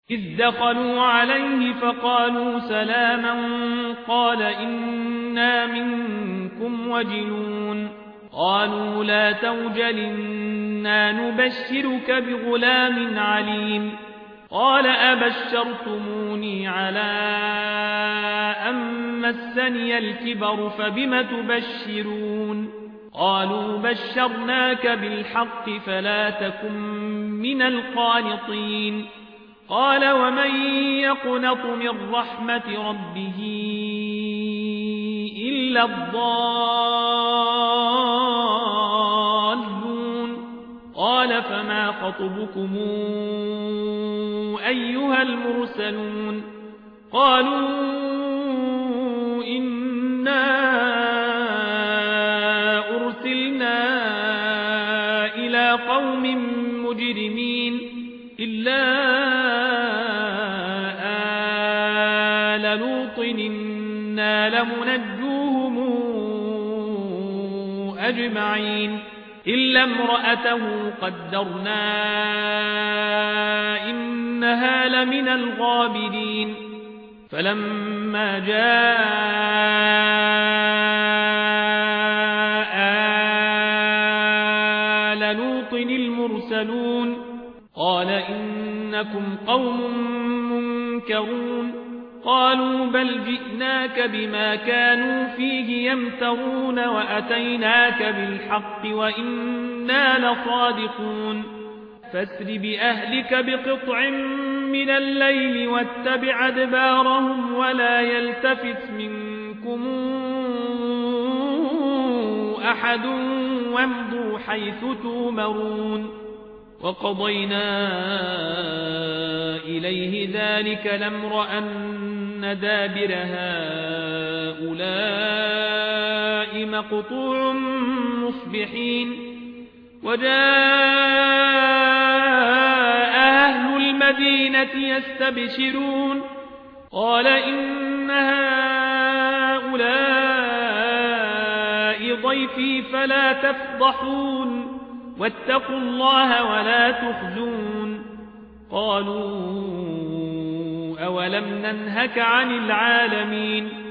إذ دخلوا عليه فقالوا سلاما قال إنا منكم وجلون قالوا لا توجل إنا نبشرك بغلام عليم قال أبشرتموني على أن مسني الكبر فبم تبشرون قالوا بشرناك بالحق فلا تكن من القانطين قال ومن يقنط من رحمة ربه إلا الضالون قال فما خطبكم أيها المرسلون قالوا إنا أرسلنا إلى قوم مجرمين إلا آل لوط إنا لمنجوهم أجمعين إلا امرأته قدرنا إنها لمن الغابرين فلما جاء آل لوط المرسلون قال إنكم قوم منكرون قالوا بل جئناك بما كانوا فيه يمترون وأتيناك بالحق وإنا لصادقون فاسر بأهلك بقطع من الليل واتبع أدبارهم ولا يلتفت منكم أحد وامضوا حيث تؤمرون وقضينا إليه ذلك الأمر أن دابر هؤلاء مقطوع مصبحين وجاء أهل المدينة يستبشرون قال إن هؤلاء ضيفي فلا تفضحون واتقوا الله ولا تخزون قالوا أولم ننهك عن العالمين